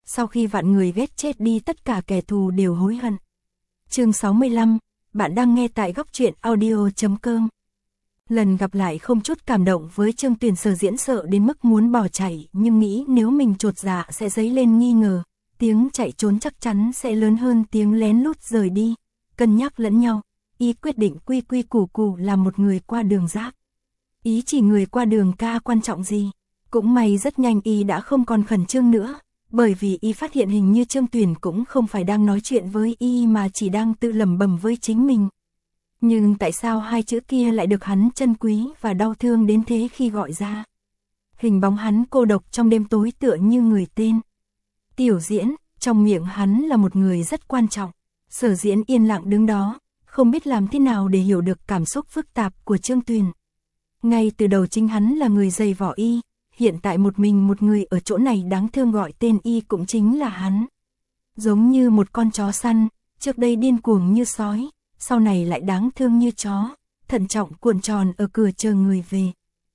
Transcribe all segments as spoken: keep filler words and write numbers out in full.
sau khi vạn người ghét chết đi tất cả kẻ thù đều hối hận. Chương sáu mươi lăm, bạn đang nghe tại góc truyện audio chấm com. Lần gặp lại không chút cảm động với Trương Tuyền, Sở Diễn sợ đến mức muốn bỏ chạy, nhưng nghĩ nếu mình chột dạ sẽ dấy lên nghi ngờ, tiếng chạy trốn chắc chắn sẽ lớn hơn tiếng lén lút rời đi. Cân nhắc lẫn nhau, y quyết định quy quy củ củ làm một người qua đường giáp. Ý chỉ người qua đường ca quan trọng gì. Cũng may rất nhanh y đã không còn khẩn trương nữa, bởi vì y phát hiện hình như Trương Tuyền cũng không phải đang nói chuyện với y mà chỉ đang tự lẩm bẩm với chính mình. Nhưng tại sao hai chữ kia lại được hắn trân quý và đau thương đến thế khi gọi ra? Hình bóng hắn cô độc trong đêm tối tựa như người tên Tiểu Diễn, trong miệng hắn là một người rất quan trọng. Sở Diễn yên lặng đứng đó, không biết làm thế nào để hiểu được cảm xúc phức tạp của Trương Tuyền. Ngay từ đầu chính hắn là người dày vỏ y, hiện tại một mình một người ở chỗ này đáng thương gọi tên y cũng chính là hắn. Giống như một con chó săn, trước đây điên cuồng như sói, sau này lại đáng thương như chó, thận trọng cuộn tròn ở cửa chờ người về.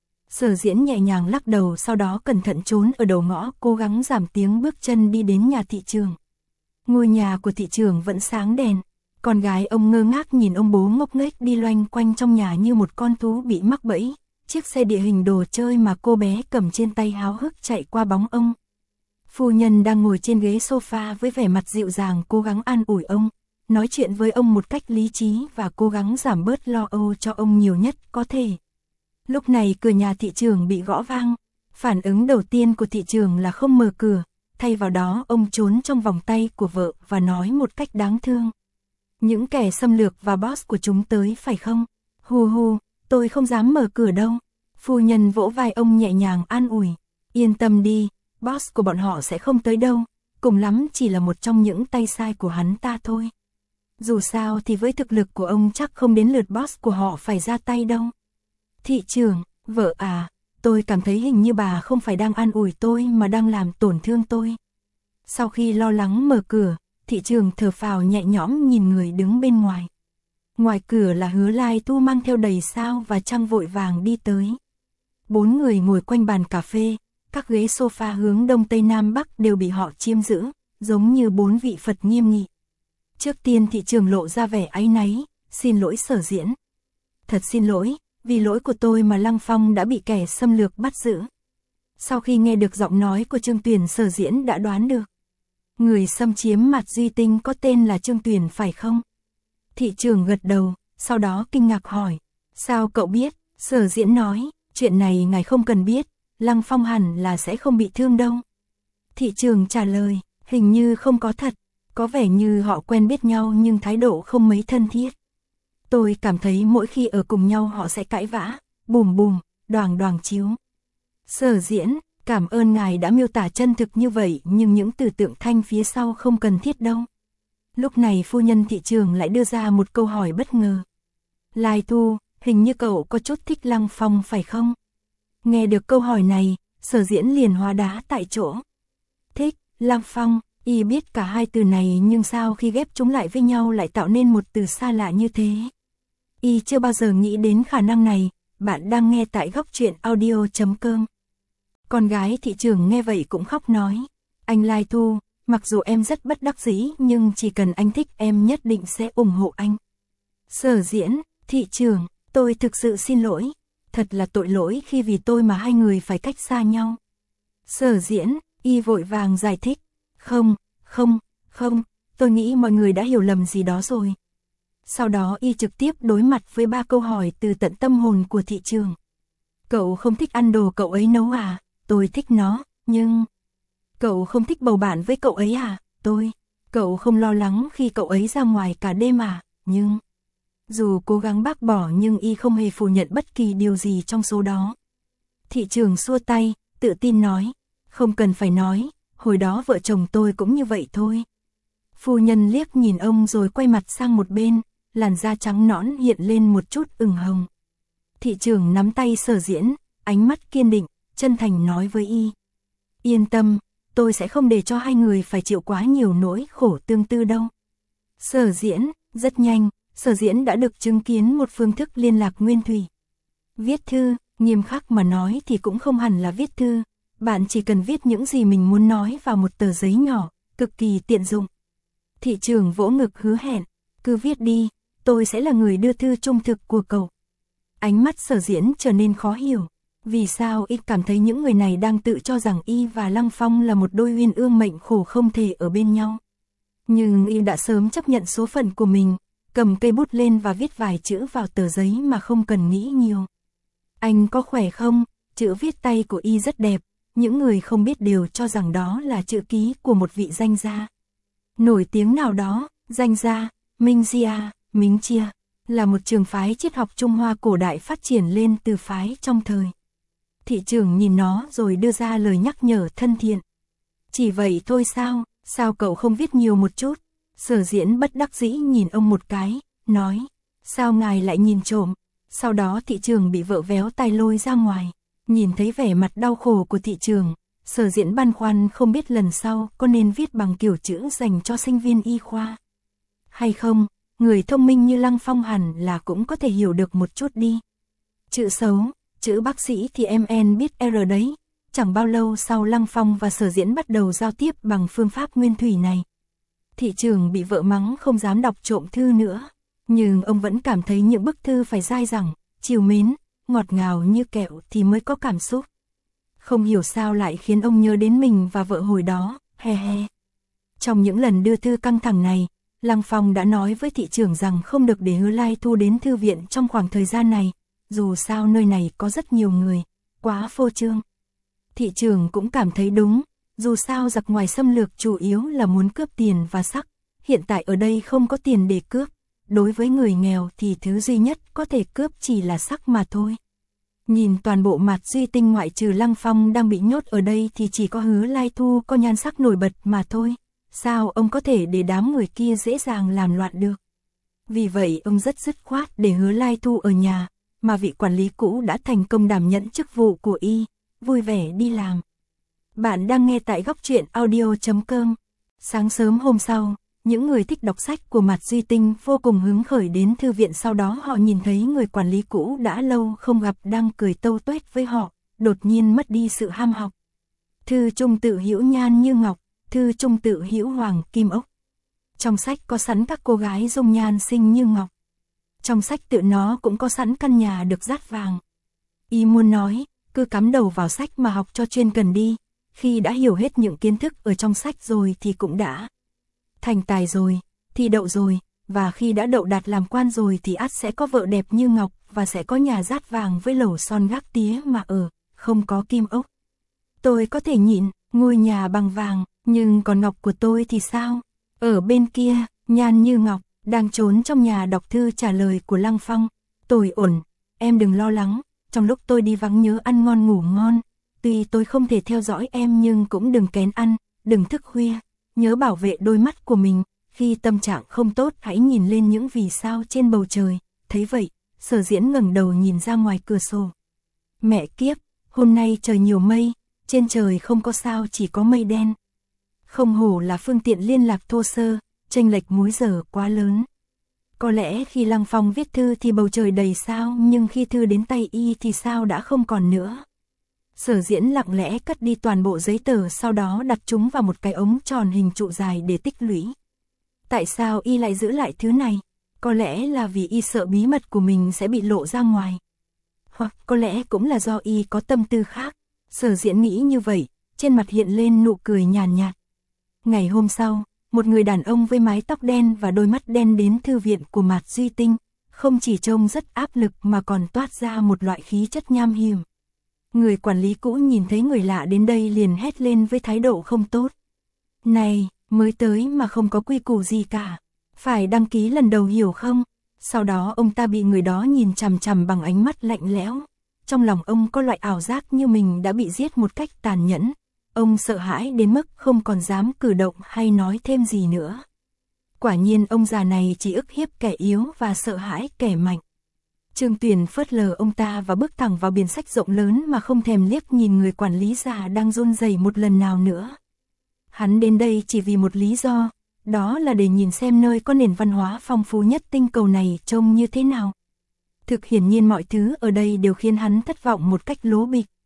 Sở Diễn nhẹ nhàng lắc đầu, sau đó cẩn thận trốn ở đầu ngõ, cố gắng giảm tiếng bước chân đi đến nhà thị trường. Ngôi nhà của thị trường vẫn sáng đèn, con gái ông ngơ ngác nhìn ông bố ngốc nghếch đi loanh quanh trong nhà như một con thú bị mắc bẫy. Chiếc xe địa hình đồ chơi mà cô bé cầm trên tay háo hức chạy qua bóng ông. Phu nhân đang ngồi trên ghế sofa với vẻ mặt dịu dàng cố gắng an ủi ông, nói chuyện với ông một cách lý trí và cố gắng giảm bớt lo âu cho ông nhiều nhất có thể. Lúc này cửa nhà thị trường bị gõ vang, phản ứng đầu tiên của thị trường là không mở cửa, thay vào đó ông trốn trong vòng tay của vợ và nói một cách đáng thương. Những kẻ xâm lược và boss của chúng tới phải không? Hù hù, tôi không dám mở cửa đâu. Phu nhân vỗ vai ông nhẹ nhàng an ủi, yên tâm đi, boss của bọn họ sẽ không tới đâu, cùng lắm chỉ là một trong những tay sai của hắn ta thôi. Dù sao thì với thực lực của ông chắc không đến lượt boss của họ phải ra tay đâu. Thị trường, vợ à, tôi cảm thấy hình như bà không phải đang an ủi tôi mà đang làm tổn thương tôi. Sau khi lo lắng mở cửa, thị trường thở phào nhẹ nhõm nhìn người đứng bên ngoài. Ngoài cửa là Hứa Lai Tu mang theo đầy sao và trăng vội vàng đi tới. Bốn người ngồi quanh bàn cà phê, các ghế sofa hướng đông tây nam bắc đều bị họ chiếm giữ, giống như bốn vị Phật nghiêm nghị. Trước tiên thị trường lộ ra vẻ áy náy, xin lỗi Sở Diễn. Thật xin lỗi, vì lỗi của tôi mà Lăng Phong đã bị kẻ xâm lược bắt giữ. Sau khi nghe được giọng nói của Trương Tuyền, Sở Diễn đã đoán được. Người xâm chiếm Mạt Duy Tinh có tên là Trương Tuyền phải không? Thị trường gật đầu, sau đó kinh ngạc hỏi, sao cậu biết? Sở Diễn nói, chuyện này ngài không cần biết, Lăng Phong hẳn là sẽ không bị thương đâu. Thị trường trả lời, hình như không có thật, có vẻ như họ quen biết nhau nhưng thái độ không mấy thân thiết. Tôi cảm thấy mỗi khi ở cùng nhau họ sẽ cãi vã, bùm bùm, đoàng đoàng chiếu. Sở Diễn, cảm ơn ngài đã miêu tả chân thực như vậy, nhưng những từ tượng thanh phía sau không cần thiết đâu. Lúc này phu nhân thị trường lại đưa ra một câu hỏi bất ngờ. Lai Tu, hình như cậu có chút thích Lăng Phong phải không? Nghe được câu hỏi này, Sở Diễn liền hóa đá tại chỗ. Thích, Lăng Phong, y biết cả hai từ này nhưng sao khi ghép chúng lại với nhau lại tạo nên một từ xa lạ như thế? Y chưa bao giờ nghĩ đến khả năng này. Bạn đang nghe tại góc truyện audio chấm com. Con gái thị trường nghe vậy cũng khóc nói, anh Lai Tu, mặc dù em rất bất đắc dĩ nhưng chỉ cần anh thích em nhất định sẽ ủng hộ anh. Sở Diễn, thị trường, tôi thực sự xin lỗi, thật là tội lỗi khi vì tôi mà hai người phải cách xa nhau. Sở Diễn, y vội vàng giải thích, không, không, không, tôi nghĩ mọi người đã hiểu lầm gì đó rồi. Sau đó y trực tiếp đối mặt với ba câu hỏi từ tận tâm hồn của thị trường. Cậu không thích ăn đồ cậu ấy nấu à? Tôi thích nó, nhưng... Cậu không thích bầu bạn với cậu ấy à? Tôi... Cậu không lo lắng khi cậu ấy ra ngoài cả đêm à? Nhưng... Dù cố gắng bác bỏ nhưng y không hề phủ nhận bất kỳ điều gì trong số đó. Thị trường xua tay, tự tin nói, không cần phải nói, hồi đó vợ chồng tôi cũng như vậy thôi. Phu nhân liếc nhìn ông rồi quay mặt sang một bên, làn da trắng nõn hiện lên một chút ửng hồng. Thị trường nắm tay Sở Diễn, ánh mắt kiên định, chân thành nói với y. Yên tâm, tôi sẽ không để cho hai người phải chịu quá nhiều nỗi khổ tương tư đâu. Sở Diễn, rất nhanh, Sở Diễn đã được chứng kiến một phương thức liên lạc nguyên thủy. Viết thư, nghiêm khắc mà nói thì cũng không hẳn là viết thư, Bạn chỉ cần viết những gì mình muốn nói vào một tờ giấy nhỏ, cực kỳ tiện dụng. Thị trưởng vỗ ngực hứa hẹn, cứ viết đi, tôi sẽ là người đưa thư trung thực của cậu. Ánh mắt Sở Diễn trở nên khó hiểu. Vì sao y cảm thấy những người này đang tự cho rằng y và Lăng Phong là một đôi uyên ương mệnh khổ không thể ở bên nhau. Nhưng y đã sớm chấp nhận số phận của mình, cầm cây bút lên và viết vài chữ vào tờ giấy mà không cần nghĩ nhiều. Anh có khỏe không? Chữ viết tay của y rất đẹp, những người không biết đều cho rằng đó là chữ ký của một vị danh gia nổi tiếng nào đó. Danh gia, Minh Gia, Mính Chia, là một trường phái triết học Trung Hoa cổ đại phát triển lên từ phái trong thời. Thị trưởng nhìn nó rồi đưa ra lời nhắc nhở thân thiện. Chỉ vậy thôi sao, sao cậu không viết nhiều một chút? Sở Diễn bất đắc dĩ nhìn ông một cái, nói, sao ngài lại nhìn trộm? Sau đó thị trưởng bị vợ véo tay lôi ra ngoài. Nhìn thấy vẻ mặt đau khổ của thị trưởng, Sở Diễn băn khoăn không biết lần sau có nên viết bằng kiểu chữ dành cho sinh viên y khoa hay không. Người thông minh như Lăng Phong hẳn là cũng có thể hiểu được một chút đi. Chữ xấu, chữ bác sĩ thì em en biết R đấy. Chẳng bao lâu sau Lăng Phong và Sở Diễn bắt đầu giao tiếp bằng phương pháp nguyên thủy này. Thị trưởng bị vợ mắng không dám đọc trộm thư nữa. Nhưng ông vẫn cảm thấy những bức thư phải dai dẳng, trìu mến, ngọt ngào như kẹo thì mới có cảm xúc. Không hiểu sao lại khiến ông nhớ đến mình và vợ hồi đó, he he. Trong những lần đưa thư căng thẳng này, Lăng Phong đã nói với thị trưởng rằng không được để Hứa Lai Thu đến thư viện trong khoảng thời gian này, dù sao nơi này có rất nhiều người, quá phô trương. Thị trưởng cũng cảm thấy đúng, dù sao giặc ngoài xâm lược chủ yếu là muốn cướp tiền và sắc, hiện tại ở đây không có tiền để cướp, đối với người nghèo thì thứ duy nhất có thể cướp chỉ là sắc mà thôi. Nhìn toàn bộ Mạt Duy Tinh ngoại trừ Lăng Phong đang bị nhốt ở đây thì chỉ có Hứa Lai Thu có nhan sắc nổi bật mà thôi. Sao ông có thể để đám người kia dễ dàng làm loạn được? Vì vậy ông rất dứt khoát để Hứa Lai Thu ở nhà, mà vị quản lý cũ đã thành công đảm nhận chức vụ của y, vui vẻ đi làm. Bạn đang nghe tại góc truyện audio chấm com. Sáng sớm hôm sau, những người thích đọc sách của Mạt Duy Tinh vô cùng hứng khởi đến thư viện, sau đó họ nhìn thấy người quản lý cũ đã lâu không gặp đang cười tâu tuét với họ, đột nhiên mất đi sự ham học. Thư trung tự hữu nhan như ngọc, thư trung tự hữu hoàng kim ốc. Trong sách có sẵn các cô gái dung nhan xinh như ngọc. Trong sách tự nó cũng có sẵn căn nhà được dát vàng. Y muốn nói, cứ cắm đầu vào sách mà học cho chuyên cần đi, khi đã hiểu hết những kiến thức ở trong sách rồi thì cũng đã thành tài rồi, thì đậu rồi, và khi đã đậu đạt làm quan rồi thì ắt sẽ có vợ đẹp như ngọc và sẽ có nhà dát vàng với lẩu son gác tía mà ở, không có kim ốc. Tôi có thể nhịn, ngôi nhà bằng vàng, nhưng còn ngọc của tôi thì sao? Ở bên kia, nhan như ngọc, đang trốn trong nhà đọc thư trả lời của Lăng Phong. Tôi ổn, em đừng lo lắng, trong lúc tôi đi vắng nhớ ăn ngon ngủ ngon. Tuy tôi không thể theo dõi em nhưng cũng đừng kén ăn, đừng thức khuya, nhớ bảo vệ đôi mắt của mình, khi tâm trạng không tốt hãy nhìn lên những vì sao trên bầu trời. Thấy vậy, Sở Diễn ngẩng đầu nhìn ra ngoài cửa sổ. Mẹ kiếp, hôm nay trời nhiều mây, trên trời không có sao chỉ có mây đen. Không hổ là phương tiện liên lạc thô sơ, chênh lệch múi giờ quá lớn. Có lẽ khi Lăng Phong viết thư thì bầu trời đầy sao, nhưng khi thư đến tay y thì sao đã không còn nữa. Sở Diễn lặng lẽ cất đi toàn bộ giấy tờ, sau đó đặt chúng vào một cái ống tròn hình trụ dài để tích lũy. Tại sao y lại giữ lại thứ này? Có lẽ là vì y sợ bí mật của mình sẽ bị lộ ra ngoài. Hoặc có lẽ cũng là do y có tâm tư khác. Sở Diễn nghĩ như vậy, trên mặt hiện lên nụ cười nhàn nhạt. Ngày hôm sau, một người đàn ông với mái tóc đen và đôi mắt đen đến thư viện của Mạt Duy Tinh, không chỉ trông rất áp lực mà còn toát ra một loại khí chất nham hiểm. Người quản lý cũ nhìn thấy người lạ đến đây liền hét lên với thái độ không tốt. Này, mới tới mà không có quy củ gì cả, phải đăng ký lần đầu hiểu không? Sau đó ông ta bị người đó nhìn chằm chằm bằng ánh mắt lạnh lẽo. Trong lòng ông có loại ảo giác như mình đã bị giết một cách tàn nhẫn. Ông sợ hãi đến mức không còn dám cử động hay nói thêm gì nữa. Quả nhiên ông già này chỉ ức hiếp kẻ yếu và sợ hãi kẻ mạnh. Trương Tuyền phớt lờ ông ta và bước thẳng vào biển sách rộng lớn mà không thèm liếc nhìn người quản lý già đang run rẩy một lần nào nữa. Hắn đến đây chỉ vì một lý do, đó là để nhìn xem nơi có nền văn hóa phong phú nhất tinh cầu này trông như thế nào. Thực hiển nhiên mọi thứ ở đây đều khiến hắn thất vọng một cách lố bịch.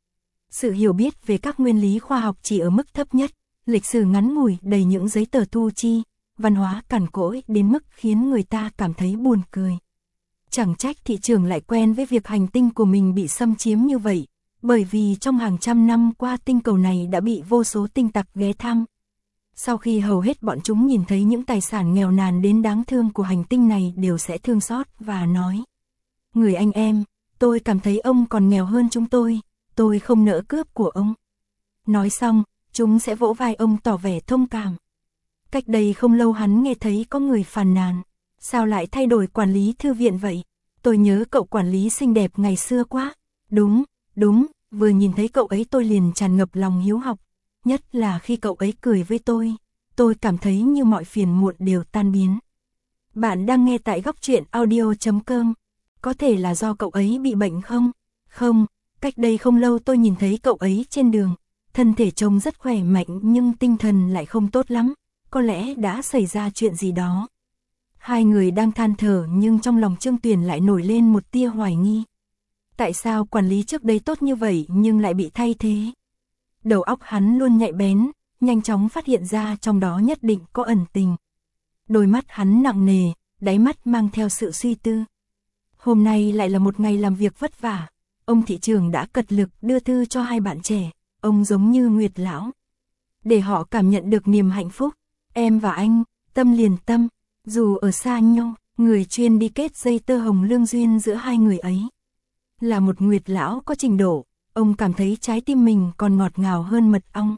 Sự hiểu biết về các nguyên lý khoa học chỉ ở mức thấp nhất, lịch sử ngắn ngủi đầy những giấy tờ thu chi, văn hóa cằn cỗi đến mức khiến người ta cảm thấy buồn cười. Chẳng trách thị trường lại quen với việc hành tinh của mình bị xâm chiếm như vậy, bởi vì trong hàng trăm năm qua tinh cầu này đã bị vô số tinh tặc ghé thăm. Sau khi hầu hết bọn chúng nhìn thấy những tài sản nghèo nàn đến đáng thương của hành tinh này đều sẽ thương xót và nói: người anh em, tôi cảm thấy ông còn nghèo hơn chúng tôi, tôi không nỡ cướp của ông. Nói xong, chúng sẽ vỗ vai ông tỏ vẻ thông cảm. Cách đây không lâu hắn nghe thấy có người phàn nàn: sao lại thay đổi quản lý thư viện vậy? Tôi nhớ cậu quản lý xinh đẹp ngày xưa quá. Đúng, đúng, vừa nhìn thấy cậu ấy tôi liền tràn ngập lòng hiếu học. Nhất là khi cậu ấy cười với tôi, tôi cảm thấy như mọi phiền muộn đều tan biến. Bạn đang nghe tại góc truyện audio chấm com. Có thể là do cậu ấy bị bệnh không? Không, cách đây không lâu tôi nhìn thấy cậu ấy trên đường. Thân thể trông rất khỏe mạnh nhưng tinh thần lại không tốt lắm. Có lẽ đã xảy ra chuyện gì đó. Hai người đang than thở nhưng trong lòng Trương Tuyền lại nổi lên một tia hoài nghi. Tại sao quản lý trước đây tốt như vậy nhưng lại bị thay thế? Đầu óc hắn luôn nhạy bén, nhanh chóng phát hiện ra trong đó nhất định có ẩn tình. Đôi mắt hắn nặng nề, đáy mắt mang theo sự suy tư. Hôm nay lại là một ngày làm việc vất vả. Ông thị trưởng đã cật lực đưa thư cho hai bạn trẻ, ông giống như Nguyệt lão. Để họ cảm nhận được niềm hạnh phúc, em và anh, tâm liền tâm, dù ở xa nhau, người chuyên đi kết dây tơ hồng lương duyên giữa hai người ấy. Là một Nguyệt lão có trình độ, ông cảm thấy trái tim mình còn ngọt ngào hơn mật ong.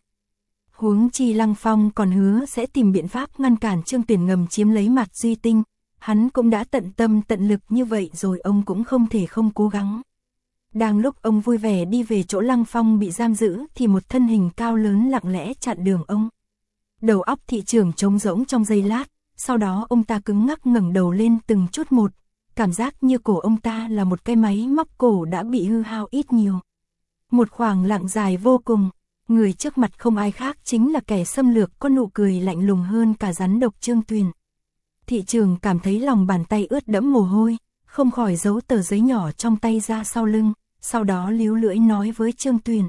Huống chi Lăng Phong còn hứa sẽ tìm biện pháp ngăn cản Trương Tuyền ngầm chiếm lấy Mạc Duy Tinh. Hắn cũng đã tận tâm tận lực như vậy rồi, ông cũng không thể không cố gắng. Đang lúc ông vui vẻ đi về chỗ Lăng Phong bị giam giữ thì một thân hình cao lớn lặng lẽ chặn đường ông. Đầu óc thị trưởng trống rỗng trong giây lát, sau đó ông ta cứng ngắc ngẩng đầu lên từng chút một, cảm giác như cổ ông ta là một cái máy móc cổ đã bị hư hao ít nhiều. Một khoảng lặng dài vô cùng, người trước mặt không ai khác chính là kẻ xâm lược có nụ cười lạnh lùng hơn cả rắn độc Trương Tuyền. Thị trường cảm thấy lòng bàn tay ướt đẫm mồ hôi, không khỏi giấu tờ giấy nhỏ trong tay ra sau lưng, sau đó líu lưỡi nói với Trương Tuyền: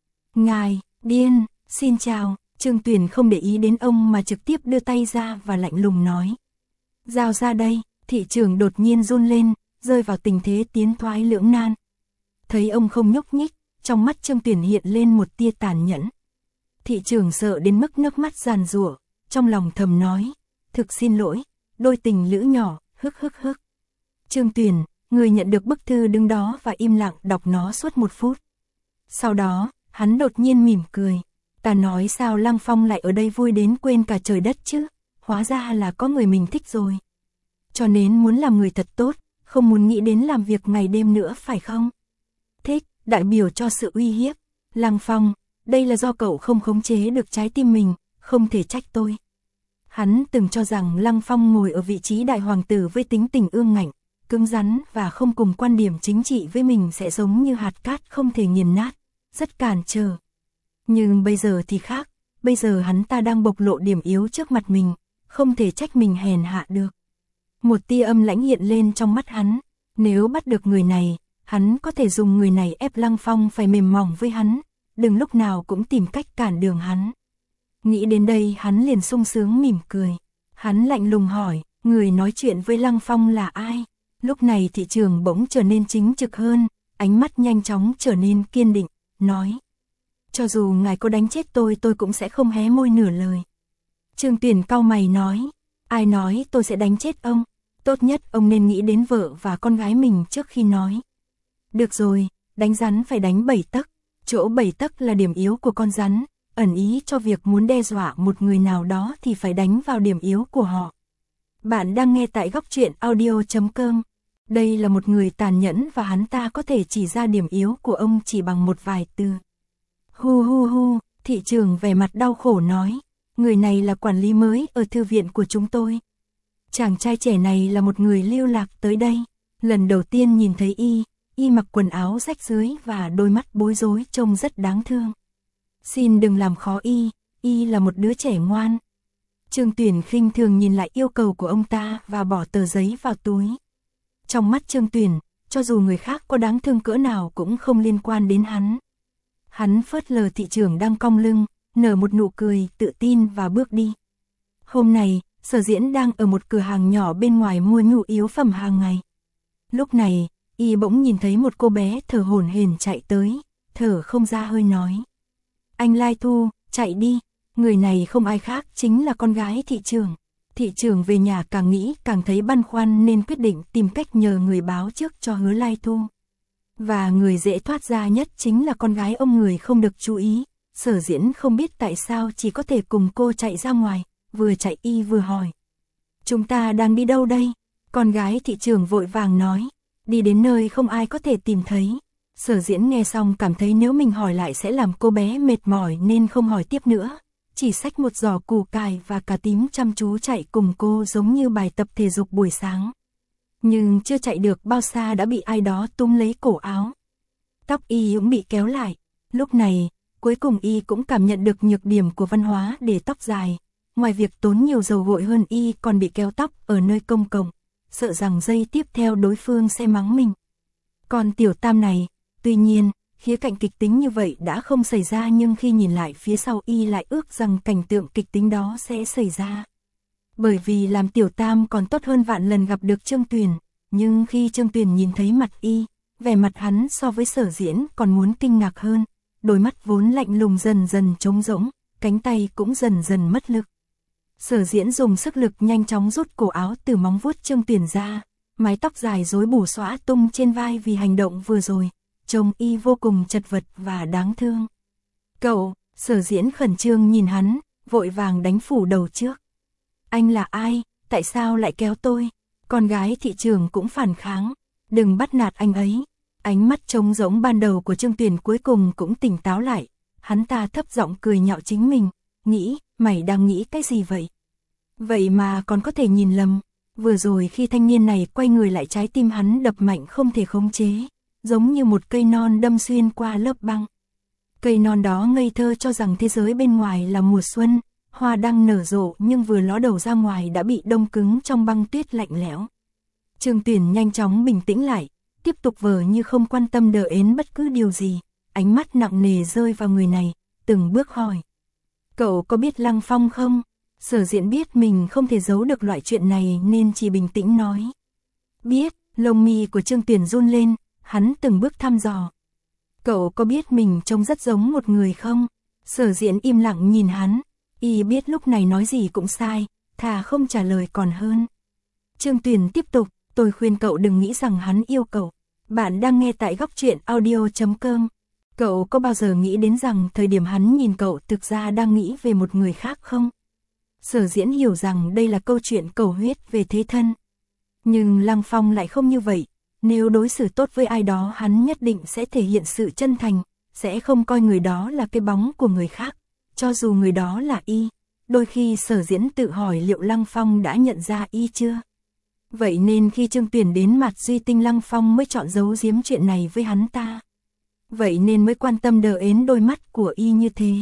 ngài, điên, xin chào. Trương Tuyền không để ý đến ông mà trực tiếp đưa tay ra và lạnh lùng nói: giao ra đây. Thị trường đột nhiên run lên, rơi vào tình thế tiến thoái lưỡng nan. Thấy ông không nhúc nhích, trong mắt Trương Tuyền hiện lên một tia tàn nhẫn. Thị trường sợ đến mức nước mắt giàn giụa, trong lòng thầm nói: thực xin lỗi, đôi tình lữ nhỏ, hức hức hức. Trương Tuyền, người nhận được bức thư đứng đó và im lặng đọc nó suốt một phút. Sau đó, hắn đột nhiên mỉm cười. Ta nói sao Lăng Phong lại ở đây vui đến quên cả trời đất chứ, hóa ra là có người mình thích rồi. Cho nên muốn làm người thật tốt, không muốn nghĩ đến làm việc ngày đêm nữa phải không? Thích, đại biểu cho sự uy hiếp. Lăng Phong, đây là do cậu không khống chế được trái tim mình, không thể trách tôi. Hắn từng cho rằng Lăng Phong ngồi ở vị trí đại hoàng tử với tính tình ương ngạnh, cứng rắn và không cùng quan điểm chính trị với mình sẽ giống như hạt cát không thể nghiền nát, rất cản trở. Nhưng bây giờ thì khác, bây giờ hắn ta đang bộc lộ điểm yếu trước mặt mình, không thể trách mình hèn hạ được. Một tia âm lãnh hiện lên trong mắt hắn, nếu bắt được người này, hắn có thể dùng người này ép Lăng Phong phải mềm mỏng với hắn, đừng lúc nào cũng tìm cách cản đường hắn. Nghĩ đến đây hắn liền sung sướng mỉm cười. Hắn lạnh lùng hỏi, người nói chuyện với Lăng Phong là ai? Lúc này thị trường bỗng trở nên chính trực hơn, ánh mắt nhanh chóng trở nên kiên định, nói: cho dù ngài có đánh chết tôi tôi cũng sẽ không hé môi nửa lời. Trương Tuyền cau mày nói: ai nói tôi sẽ đánh chết ông? Tốt nhất ông nên nghĩ đến vợ và con gái mình trước khi nói. Được rồi, đánh rắn phải đánh bảy tấc, chỗ bảy tấc là điểm yếu của con rắn, ẩn ý cho việc muốn đe dọa một người nào đó thì phải đánh vào điểm yếu của họ. Bạn đang nghe tại góc truyện audio chấm com. Đây là một người tàn nhẫn và hắn ta có thể chỉ ra điểm yếu của ông chỉ bằng một vài từ. Hu hu hu, thị trường vẻ mặt đau khổ nói: người này là quản lý mới ở thư viện của chúng tôi. Chàng trai trẻ này là một người lưu lạc tới đây. Lần đầu tiên nhìn thấy y, y mặc quần áo rách rưới và đôi mắt bối rối trông rất đáng thương. Xin đừng làm khó y, y là một đứa trẻ ngoan. Trương Tuyền khinh thường nhìn lại yêu cầu của ông ta và bỏ tờ giấy vào túi. Trong mắt Trương Tuyền, cho dù người khác có đáng thương cỡ nào cũng không liên quan đến hắn. Hắn phớt lờ thị trưởng đang cong lưng, nở một nụ cười tự tin và bước đi. Hôm nay, Sở Diễn đang ở một cửa hàng nhỏ bên ngoài mua nhu yếu phẩm hàng ngày. Lúc này, y bỗng nhìn thấy một cô bé thở hổn hển chạy tới, thở không ra hơi nói. Anh Lai Thu, chạy đi, người này không ai khác chính là con gái thị trưởng. Thị trưởng về nhà càng nghĩ càng thấy băn khoăn nên quyết định tìm cách nhờ người báo trước cho Hứa Lai Thu. Và người dễ thoát ra nhất chính là con gái ông người không được chú ý. Sở Diễn không biết tại sao chỉ có thể cùng cô chạy ra ngoài, vừa chạy y vừa hỏi. Chúng ta đang đi đâu đây? Con gái thị trưởng vội vàng nói. Đi đến nơi không ai có thể tìm thấy. Sở Diễn nghe xong cảm thấy nếu mình hỏi lại sẽ làm cô bé mệt mỏi nên không hỏi tiếp nữa. Chỉ xách một giỏ củ cải và cà tím chăm chú chạy cùng cô giống như bài tập thể dục buổi sáng. Nhưng chưa chạy được bao xa đã bị ai đó túm lấy cổ áo. Tóc y cũng bị kéo lại. Lúc này, cuối cùng y cũng cảm nhận được nhược điểm của văn hóa để tóc dài. Ngoài việc tốn nhiều dầu gội hơn y còn bị kéo tóc ở nơi công cộng, sợ rằng giây tiếp theo đối phương sẽ mắng mình. Còn tiểu tam này, tuy nhiên, khía cạnh kịch tính như vậy đã không xảy ra nhưng khi nhìn lại phía sau y lại ước rằng cảnh tượng kịch tính đó sẽ xảy ra. Bởi vì làm tiểu tam còn tốt hơn vạn lần gặp được Trương Tuyền, nhưng khi Trương Tuyền nhìn thấy mặt y, vẻ mặt hắn so với Sở Diễn còn muốn kinh ngạc hơn, đôi mắt vốn lạnh lùng dần dần trống rỗng, cánh tay cũng dần dần mất lực. Sở Diễn dùng sức lực nhanh chóng rút cổ áo từ móng vuốt Trương Tuyền ra, mái tóc dài rối bù xõa tung trên vai vì hành động vừa rồi, trông y vô cùng chật vật và đáng thương. Cậu, Sở Diễn khẩn trương nhìn hắn, vội vàng đánh phủ đầu trước. Anh là ai, tại sao lại kéo tôi? Con gái thị trưởng cũng phản kháng, đừng bắt nạt anh ấy. Ánh mắt trống rỗng ban đầu của Trương Tuyền cuối cùng cũng tỉnh táo lại, hắn ta thấp giọng cười nhạo chính mình, nghĩ, mày đang nghĩ cái gì vậy? Vậy mà còn có thể nhìn lầm, vừa rồi khi thanh niên này quay người lại trái tim hắn đập mạnh không thể khống chế, giống như một cây non đâm xuyên qua lớp băng. Cây non đó ngây thơ cho rằng thế giới bên ngoài là mùa xuân, hoa đang nở rộ nhưng vừa ló đầu ra ngoài đã bị đông cứng trong băng tuyết lạnh lẽo. Trương Tuyền nhanh chóng bình tĩnh lại, tiếp tục vờ như không quan tâm đờ ến bất cứ điều gì, ánh mắt nặng nề rơi vào người này, từng bước hỏi. Cậu có biết Lăng Phong không? Sở Diễn biết mình không thể giấu được loại chuyện này nên chỉ bình tĩnh nói. Biết, lông mi của Trương Tuyền run lên, hắn từng bước thăm dò. Cậu có biết mình trông rất giống một người không? Sở Diễn im lặng nhìn hắn, y biết lúc này nói gì cũng sai, thà không trả lời còn hơn. Trương Tuyền tiếp tục, tôi khuyên cậu đừng nghĩ rằng hắn yêu cậu. Bạn đang nghe tại góc truyện audio chấm com. Cậu có bao giờ nghĩ đến rằng thời điểm hắn nhìn cậu thực ra đang nghĩ về một người khác không? Sở Diễn hiểu rằng đây là câu chuyện cầu huyết về thế thân. Nhưng Lăng Phong lại không như vậy. Nếu đối xử tốt với ai đó hắn nhất định sẽ thể hiện sự chân thành, sẽ không coi người đó là cái bóng của người khác, cho dù người đó là y. Đôi khi Sở Diễn tự hỏi liệu Lăng Phong đã nhận ra y chưa? Vậy nên khi Trương Tuyền đến mặt Duy Tinh Lăng Phong mới chọn giấu giếm chuyện này với hắn ta. Vậy nên mới quan tâm đờ ến đôi mắt của y như thế.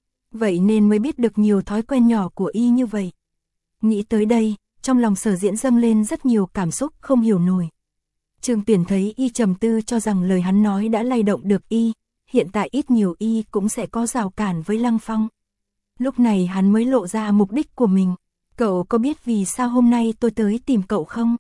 Vậy nên mới biết được nhiều thói quen nhỏ của y như vậy. Nghĩ tới đây, trong lòng Sở Diễn dâng lên rất nhiều cảm xúc không hiểu nổi. Trương Tuyền thấy y trầm tư cho rằng lời hắn nói đã lay động được y, hiện tại ít nhiều y cũng sẽ có rào cản với Lăng Phong. Lúc này hắn mới lộ ra mục đích của mình. Cậu có biết vì sao hôm nay tôi tới tìm cậu không?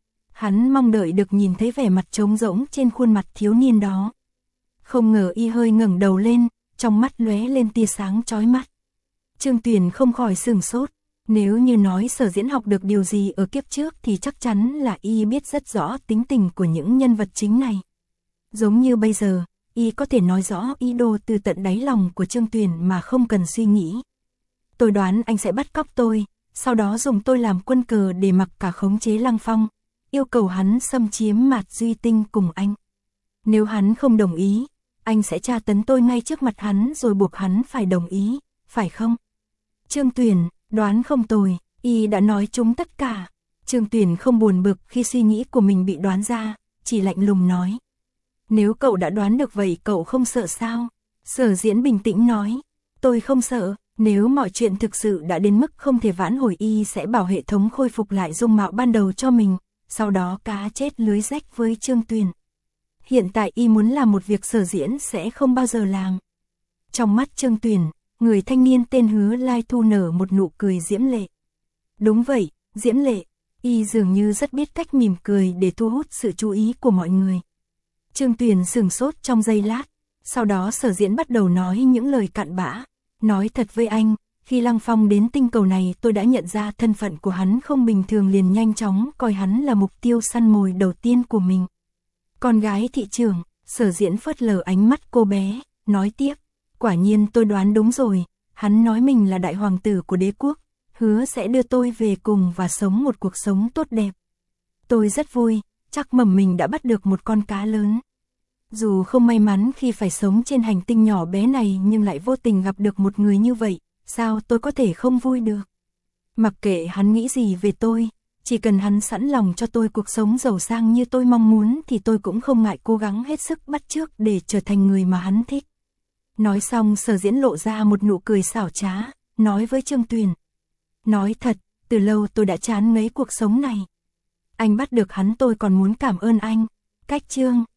Hắn mong đợi được nhìn thấy vẻ mặt trống rỗng trên khuôn mặt thiếu niên đó. Không ngờ y hơi ngẩng đầu lên, trong mắt lóe lên tia sáng chói mắt. Trương Tuyền không khỏi sửng sốt. Nếu như nói Sở Diễn học được điều gì ở kiếp trước thì chắc chắn là y biết rất rõ tính tình của những nhân vật chính này. Giống như bây giờ, y có thể nói rõ ý đồ từ tận đáy lòng của Trương Tuyền mà không cần suy nghĩ. Tôi đoán anh sẽ bắt cóc tôi, sau đó dùng tôi làm quân cờ để mặc cả khống chế Lăng Phong, yêu cầu hắn xâm chiếm Mạt Duy Tinh cùng anh. Nếu hắn không đồng ý, anh sẽ tra tấn tôi ngay trước mặt hắn rồi buộc hắn phải đồng ý, phải không? Trương Tuyền, đoán không tồi, y đã nói chúng tất cả. Trương Tuyền không buồn bực khi suy nghĩ của mình bị đoán ra, chỉ lạnh lùng nói. Nếu cậu đã đoán được vậy cậu không sợ sao? Sở Diễn bình tĩnh nói, tôi không sợ, nếu mọi chuyện thực sự đã đến mức không thể vãn hồi y sẽ bảo hệ thống khôi phục lại dung mạo ban đầu cho mình, sau đó cá chết lưới rách với Trương Tuyền. Hiện tại y muốn làm một việc Sở Diễn sẽ không bao giờ làm. Trong mắt Trương Tuyền, người thanh niên tên Hứa Lai Thu nở một nụ cười diễm lệ. Đúng vậy, diễm lệ, y dường như rất biết cách mỉm cười để thu hút sự chú ý của mọi người. Trương Tuyền sửng sốt trong giây lát, sau đó Sở Diễn bắt đầu nói những lời cặn bã. Nói thật với anh, khi Lăng Phong đến tinh cầu này tôi đã nhận ra thân phận của hắn không bình thường, liền nhanh chóng coi hắn là mục tiêu săn mồi đầu tiên của mình. Con gái thị trường, Sở Diễn phớt lờ ánh mắt cô bé, nói tiếp, quả nhiên tôi đoán đúng rồi, hắn nói mình là đại hoàng tử của đế quốc, hứa sẽ đưa tôi về cùng và sống một cuộc sống tốt đẹp. Tôi rất vui, chắc mầm mình đã bắt được một con cá lớn. Dù không may mắn khi phải sống trên hành tinh nhỏ bé này nhưng lại vô tình gặp được một người như vậy, sao tôi có thể không vui được. Mặc kệ hắn nghĩ gì về tôi, chỉ cần hắn sẵn lòng cho tôi cuộc sống giàu sang như tôi mong muốn thì tôi cũng không ngại cố gắng hết sức bắt chước để trở thành người mà hắn thích. Nói xong Sở Diễn lộ ra một nụ cười xảo trá, nói với Trương Tuyền. Nói thật, từ lâu tôi đã chán ngấy cuộc sống này. Anh bắt được hắn tôi còn muốn cảm ơn anh. Cách Trương